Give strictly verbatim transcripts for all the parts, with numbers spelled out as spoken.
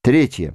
Третье.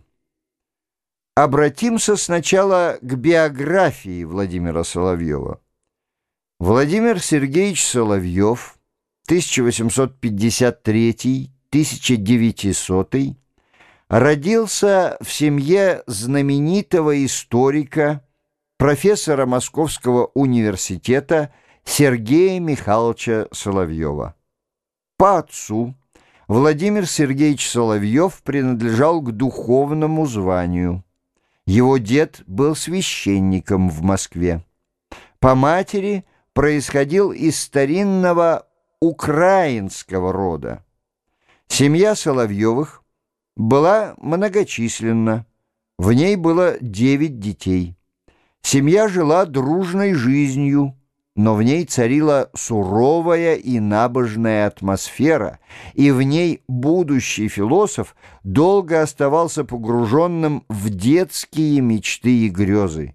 Обратимся сначала к биографии Владимира Соловьева. Владимир Сергеевич Соловьев, тысяча восемьсот пятьдесят третий — тысяча девятисотый, родился в семье знаменитого историка, профессора Московского университета Сергея Михайловича Соловьева. По отцу Владимир Сергеевич Соловьев принадлежал к духовному званию. Его дед был священником в Москве. По матери происходил из старинного украинского рода. Семья Соловьевых была многочисленна, в ней было девять детей. Семья жила дружной жизнью, но в ней царила суровая и набожная атмосфера, и в ней будущий философ долго оставался погруженным в детские мечты и грезы.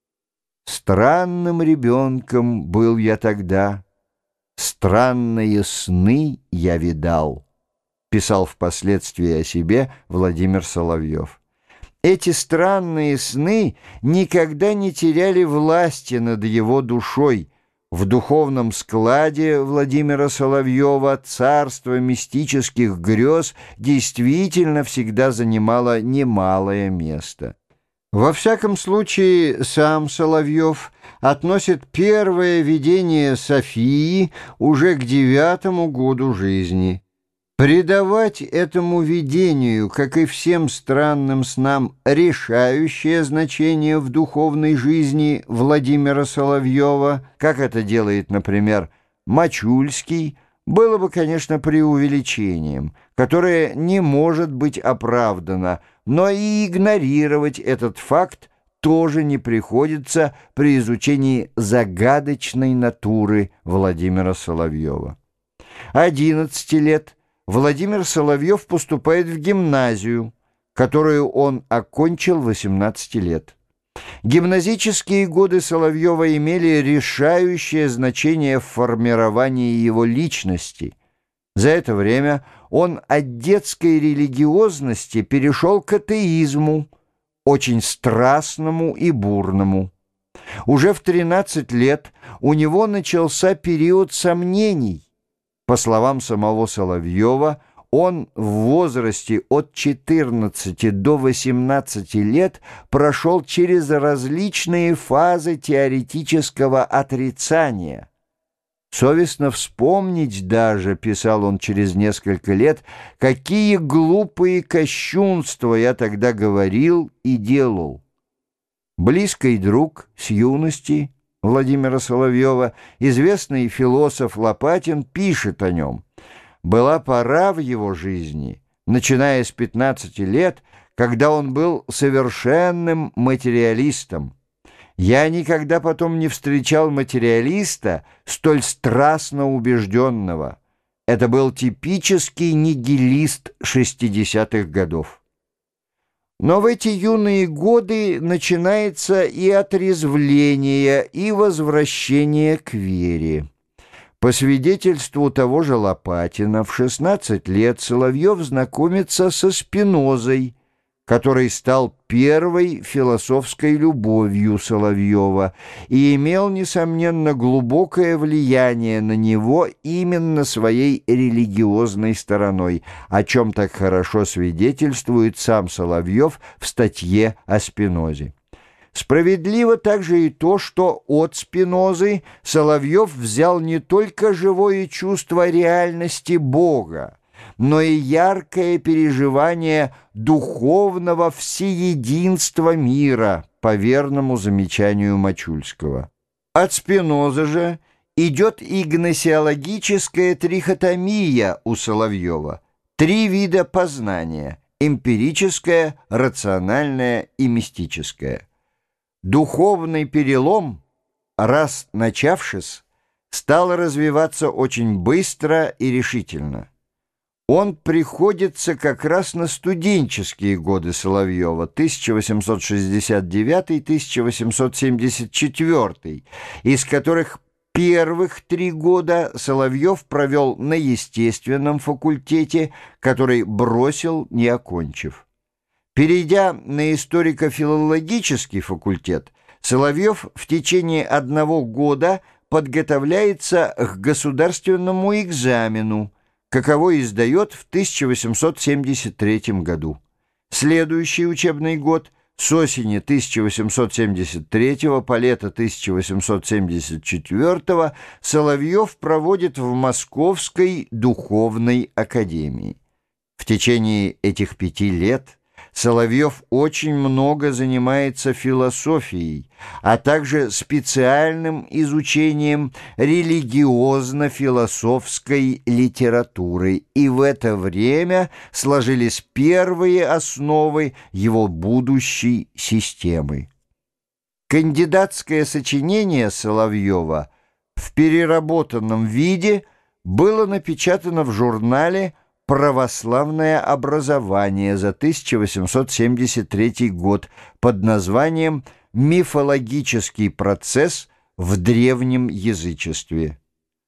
«Странным ребенком был я тогда, странные сны я видал», писал впоследствии о себе Владимир Соловьев. Эти странные сны никогда не теряли власти над его душой. В духовном складе Владимира Соловьева царство мистических грез действительно всегда занимало немалое место. Во всяком случае, сам Соловьев относит первое видение Софии уже к девятому году жизни. Придавать этому видению, как и всем странным снам, решающее значение в духовной жизни Владимира Соловьева, как это делает, например, Мачульский, было бы, конечно, преувеличением, которое не может быть оправдано, но и игнорировать этот факт тоже не приходится при изучении загадочной натуры Владимира Соловьева. одиннадцати лет Владимир Соловьев поступает в гимназию, которую он окончил восемнадцати лет. Гимназические годы Соловьева имели решающее значение в формировании его личности. За это время он от детской религиозности перешел к атеизму, очень страстному и бурному. Уже в тринадцать лет у него начался период сомнений. По словам самого Соловьева, он в возрасте от четырнадцати до восемнадцати лет прошел через различные фазы теоретического отрицания. «Совестно вспомнить даже, — писал он через несколько лет, — какие глупые кощунства я тогда говорил и делал». Близкий друг с юности Владимира Соловьева, известный философ Лопатин, пишет о нем: «Была пора в его жизни, начиная с пятнадцати лет, когда он был совершенным материалистом. Я никогда потом не встречал материалиста, столь страстно убежденного. Это был типический нигилист шестидесятых годов». Но в эти юные годы начинается и отрезвление, и возвращение к вере. По свидетельству того же Лопатина, в шестнадцать лет Соловьев знакомится со Спинозой, который стал первой философской любовью Соловьева и имел, несомненно, глубокое влияние на него именно своей религиозной стороной, о чем так хорошо свидетельствует сам Соловьев в статье о Спинозе. Справедливо также и то, что от Спинозы Соловьев взял не только живое чувство реальности Бога, но и яркое переживание духовного всеединства мира, по верному замечанию Мачульского. От Спинозы же идет и гносеологическая трихотомия у Соловьева, три вида познания – эмпирическое, рациональное и мистическое. Духовный перелом, раз начавшись, стал развиваться очень быстро и решительно. Он приходится как раз на студенческие годы Соловьева, тысяча восемьсот шестьдесят девятый — тысяча восемьсот семьдесят четвёртый, из которых первых три года Соловьев провел на естественном факультете, который бросил, не окончив. Перейдя на историко-филологический факультет, Соловьев в течение одного года подготовляется к государственному экзамену, каковой издает в тысяча восемьсот семьдесят третьем году. Следующий учебный год с осени тысяча восемьсот семьдесят третьего по лето тысяча восемьсот семьдесят четвёртого Соловьев проводит в Московской духовной академии. В течение этих пяти лет Соловьев очень много занимается философией, а также специальным изучением религиозно-философской литературы, и в это время сложились первые основы его будущей системы. Кандидатское сочинение Соловьева в переработанном виде было напечатано в журнале «Православное образование» за тысяча восемьсот семьдесят третий год под названием «Мифологический процесс в древнем язычестве».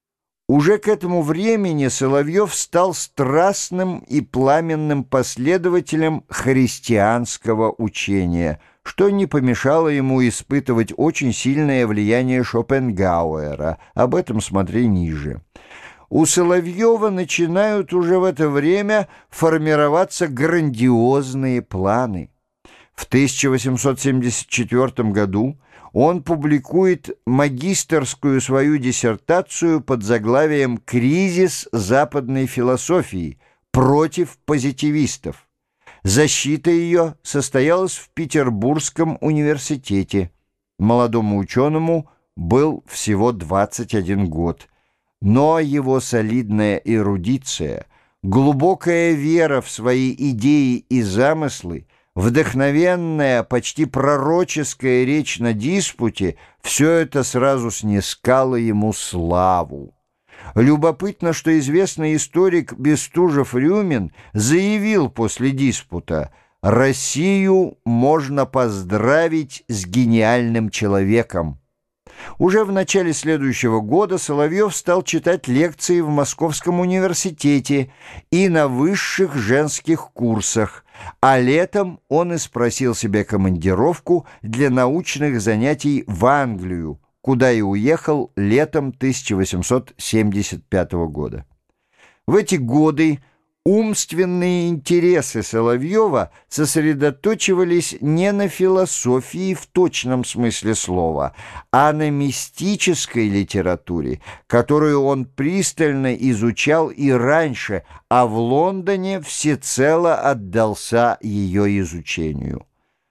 Уже к этому времени Соловьев стал страстным и пламенным последователем христианского учения, что не помешало ему испытывать очень сильное влияние Шопенгауэра. Об этом смотри ниже. У Соловьева начинают уже в это время формироваться грандиозные планы. В тысяча восемьсот семьдесят четвёртом году он публикует магистерскую свою диссертацию под заглавием «Кризис западной философии против позитивистов». Защита ее состоялась в Петербургском университете. Молодому ученому был всего двадцать один год. Но его солидная эрудиция, глубокая вера в свои идеи и замыслы, вдохновенная, почти пророческая речь на диспуте — все это сразу снискало ему славу. Любопытно, что известный историк Бестужев-Рюмин заявил после диспута: «Россию можно поздравить с гениальным человеком». Уже в начале следующего года Соловьев стал читать лекции в Московском университете и на высших женских курсах, а летом он и спросил себе командировку для научных занятий в Англию, куда и уехал летом тысяча восемьсот семьдесят пятого года. В эти годы умственные интересы Соловьева сосредоточивались не на философии в точном смысле слова, а на мистической литературе, которую он пристально изучал и раньше, а в Лондоне всецело отдался ее изучению.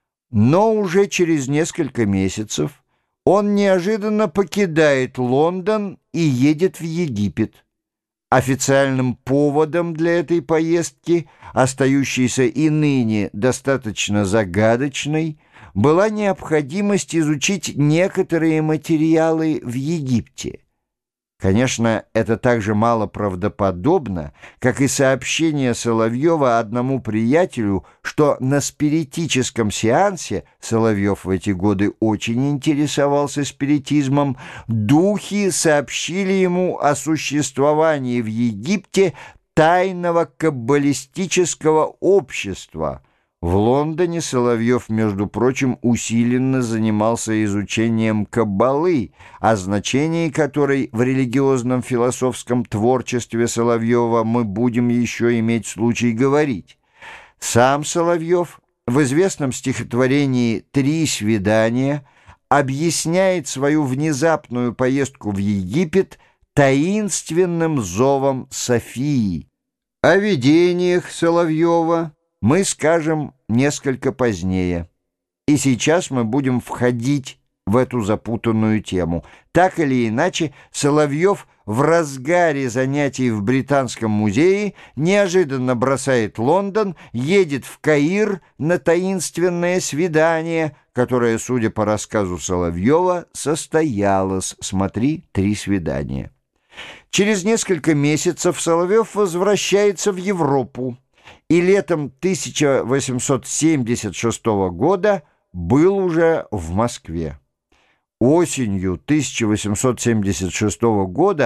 Но уже через несколько месяцев он неожиданно покидает Лондон и едет в Египет. Официальным поводом для этой поездки, остающейся и ныне достаточно загадочной, была необходимость изучить некоторые материалы в Египте. Конечно, это так же мало правдоподобно, как и сообщение Соловьева одному приятелю, что на спиритическом сеансе — Соловьев в эти годы очень интересовался спиритизмом — духи сообщили ему о существовании в Египте тайного каббалистического общества. В Лондоне Соловьев, между прочим, усиленно занимался изучением каббалы, о значении которой в религиозном философском творчестве Соловьева мы будем еще иметь случай говорить. Сам Соловьев в известном стихотворении «Три свидания» объясняет свою внезапную поездку в Египет таинственным зовом Софии. О видениях Соловьева мы скажем несколько позднее. И сейчас мы будем входить в эту запутанную тему. Так или иначе, Соловьев в разгаре занятий в Британском музее неожиданно бросает Лондон, едет в Каир на таинственное свидание, которое, судя по рассказу Соловьева, состоялось. Смотри «Три свидания». Через несколько месяцев Соловьев возвращается в Европу и летом тысяча восемьсот семьдесят шестого года был уже в Москве. Осенью тысяча восемьсот семьдесят шестого года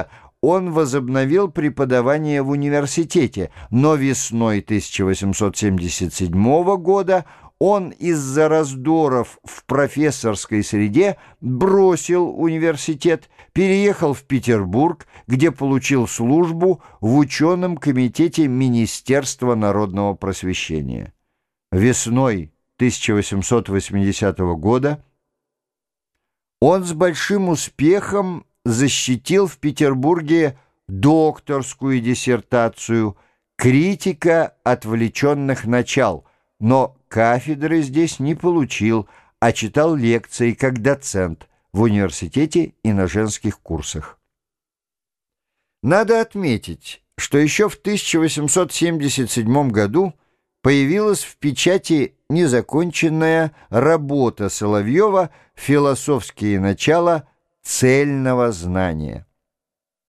он возобновил преподавание в университете, но весной тысяча восемьсот семьдесят седьмого года он из-за раздоров в профессорской среде бросил университет, переехал в Петербург, где получил службу в ученом комитете Министерства народного просвещения. Весной тысяча восемьсот восьмидесятого года он с большим успехом защитил в Петербурге докторскую диссертацию «Критика отвлеченных начал», но кафедры здесь не получил, а читал лекции как доцент в университете и на женских курсах. Надо отметить, что еще в тысяча восемьсот семьдесят седьмом году появилась в печати незаконченная работа Соловьева «Философские начала цельного знания».